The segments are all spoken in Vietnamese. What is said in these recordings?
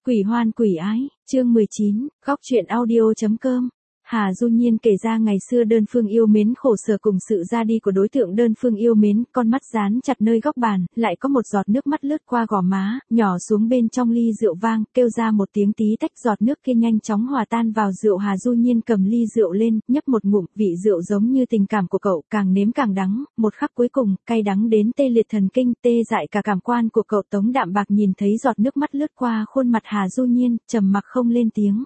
Quỷ hoan quỷ ái, chương 19, góc truyện audio.com. Hà Du Nhiên kể ra ngày xưa đơn phương yêu mến khổ sở cùng sự ra đi của đối tượng đơn phương yêu mến, con mắt dán chặt nơi góc bàn, lại có một giọt nước mắt lướt qua gò má, nhỏ xuống bên trong ly rượu vang, kêu ra một tiếng tí tách, giọt nước kia nhanh chóng hòa tan vào rượu. Hà Du Nhiên cầm ly rượu lên, nhấp một ngụm, vị rượu giống như tình cảm của cậu, càng nếm càng đắng, một khắc cuối cùng, cay đắng đến tê liệt thần kinh, tê dại cả cảm quan của cậu. Tống Đạm Bạc nhìn thấy giọt nước mắt lướt qua khuôn mặt Hà Du Nhiên, trầm mặc không lên tiếng.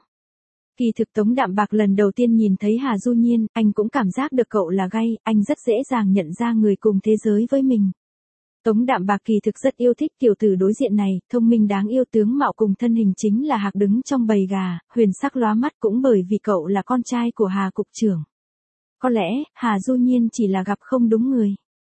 Kỳ thực Tống Đạm Bạc lần đầu tiên nhìn thấy Hà Du Nhiên, anh cũng cảm giác được cậu là gay, anh rất dễ dàng nhận ra người cùng thế giới với mình. Tống Đạm Bạc kỳ thực rất yêu thích tiểu tử đối diện này, thông minh đáng yêu, tướng mạo cùng thân hình chính là hạc đứng trong bầy gà, huyền sắc lóa mắt, cũng bởi vì cậu là con trai của Hà cục trưởng. Có lẽ, Hà Du Nhiên chỉ là gặp không đúng người.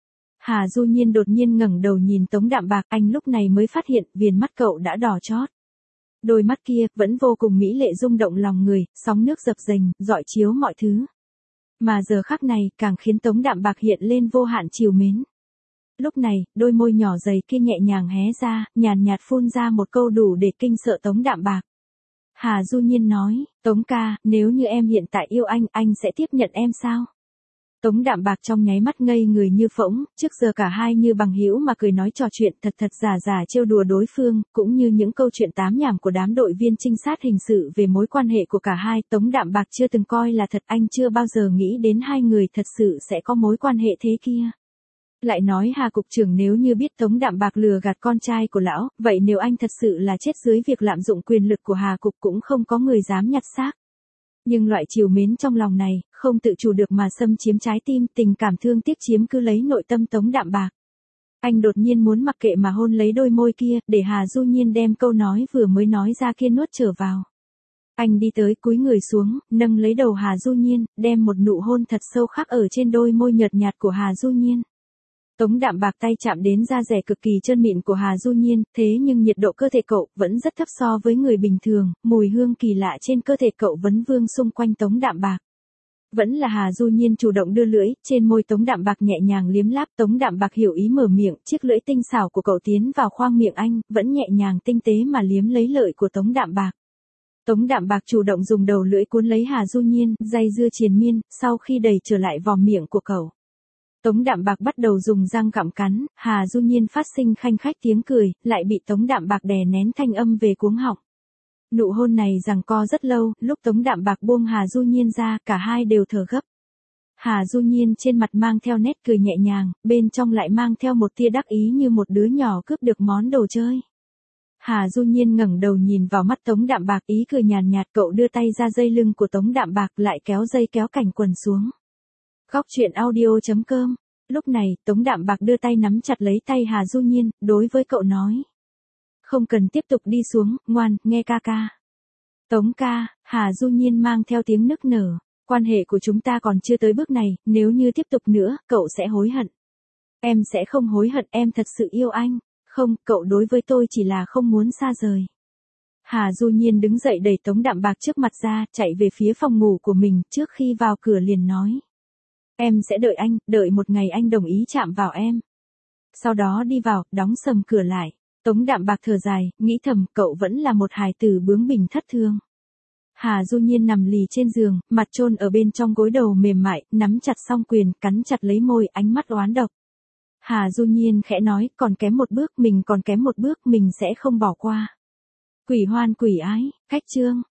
Hà Du Nhiên đột nhiên ngẩng đầu nhìn Tống Đạm Bạc, anh lúc này mới phát hiện viền mắt cậu đã đỏ chót. Đôi mắt kia vẫn vô cùng mỹ lệ, rung động lòng người, sóng nước dập dềnh, rọi chiếu mọi thứ. Mà giờ khắc này càng khiến Tống Đạm Bạc hiện lên vô hạn trìu mến. Lúc này, đôi môi nhỏ dày kia nhẹ nhàng hé ra, nhàn nhạt phun ra một câu đủ để kinh sợ Tống Đạm Bạc. Hà Du Nhiên nói, Tống ca, nếu như em hiện tại yêu anh sẽ tiếp nhận em sao? Tống Đạm Bạc trong nháy mắt ngây người như phỗng, trước giờ cả hai như bằng hữu mà cười nói trò chuyện, thật giả trêu đùa đối phương, cũng như những câu chuyện tám nhảm của đám đội viên trinh sát hình sự về mối quan hệ của cả hai. Tống Đạm Bạc chưa từng coi là thật, anh chưa bao giờ nghĩ đến hai người thật sự sẽ có mối quan hệ thế kia. Lại nói Hà cục trưởng nếu như biết Tống Đạm Bạc lừa gạt con trai của lão, vậy nếu anh thật sự là chết dưới việc lạm dụng quyền lực của Hà cục cũng không có người dám nhặt xác. Nhưng loại trìu mến trong lòng này, không tự chủ được mà xâm chiếm trái tim, tình cảm thương tiếc chiếm cứ lấy nội tâm Tống Đạm Bạc. Anh đột nhiên muốn mặc kệ mà hôn lấy đôi môi kia, để Hà Du Nhiên đem câu nói vừa mới nói ra kia nuốt trở vào. Anh đi tới, cúi người xuống, nâng lấy đầu Hà Du Nhiên, đem một nụ hôn thật sâu khắc ở trên đôi môi nhợt nhạt của Hà Du Nhiên. Tống Đạm Bạc tay chạm đến da dẻ cực kỳ trơn mịn của Hà Du Nhiên, thế nhưng nhiệt độ cơ thể cậu vẫn rất thấp so với người bình thường, mùi hương kỳ lạ trên cơ thể cậu vấn vương xung quanh Tống Đạm Bạc. Vẫn là Hà Du Nhiên chủ động đưa lưỡi, trên môi Tống Đạm Bạc nhẹ nhàng liếm láp. Tống Đạm Bạc hiểu ý mở miệng, chiếc lưỡi tinh xảo của cậu tiến vào khoang miệng anh, vẫn nhẹ nhàng tinh tế mà liếm lấy lợi của Tống Đạm Bạc. Tống Đạm Bạc chủ động dùng đầu lưỡi cuốn lấy Hà Du Nhiên, dây dưa triền miên, sau khi đẩy trở lại vòng miệng của cậu. Tống Đạm Bạc bắt đầu dùng răng gặm cắn, Hà Du Nhiên phát sinh khanh khách tiếng cười, lại bị Tống Đạm Bạc đè nén thanh âm về cuống họng. Nụ hôn này giằng co rất lâu, lúc Tống Đạm Bạc buông Hà Du Nhiên ra, cả hai đều thở gấp. Hà Du Nhiên trên mặt mang theo nét cười nhẹ nhàng, bên trong lại mang theo một tia đắc ý như một đứa nhỏ cướp được món đồ chơi. Hà Du Nhiên ngẩng đầu nhìn vào mắt Tống Đạm Bạc, ý cười nhàn nhạt, cậu đưa tay ra dây lưng của Tống Đạm Bạc, lại kéo dây kéo cảnh quần xuống. Góc truyện audio.com. Lúc này, Tống Đạm Bạc đưa tay nắm chặt lấy tay Hà Du Nhiên, đối với cậu nói. Không cần tiếp tục đi xuống, ngoan, nghe ca ca. Tống ca, Hà Du Nhiên mang theo tiếng nức nở. Quan hệ của chúng ta còn chưa tới bước này, nếu như tiếp tục nữa, cậu sẽ hối hận. Em sẽ không hối hận, em thật sự yêu anh. Không, cậu đối với tôi chỉ là không muốn xa rời. Hà Du Nhiên đứng dậy đẩy Tống Đạm Bạc trước mặt ra, chạy về phía phòng ngủ của mình, trước khi vào cửa liền nói. Em sẽ đợi anh, đợi một ngày anh đồng ý chạm vào em. Sau đó đi vào, đóng sầm cửa lại. Tống Đạm Bạc thở dài, nghĩ thầm, cậu vẫn là một hài tử bướng bỉnh thất thương. Hà Du Nhiên nằm lì trên giường, mặt chôn ở bên trong gối đầu mềm mại, nắm chặt song quyền, cắn chặt lấy môi, ánh mắt oán độc. Hà Du Nhiên khẽ nói, còn kém một bước, mình còn kém một bước, mình sẽ không bỏ qua. Quỷ hoan quỷ ái, cách chương.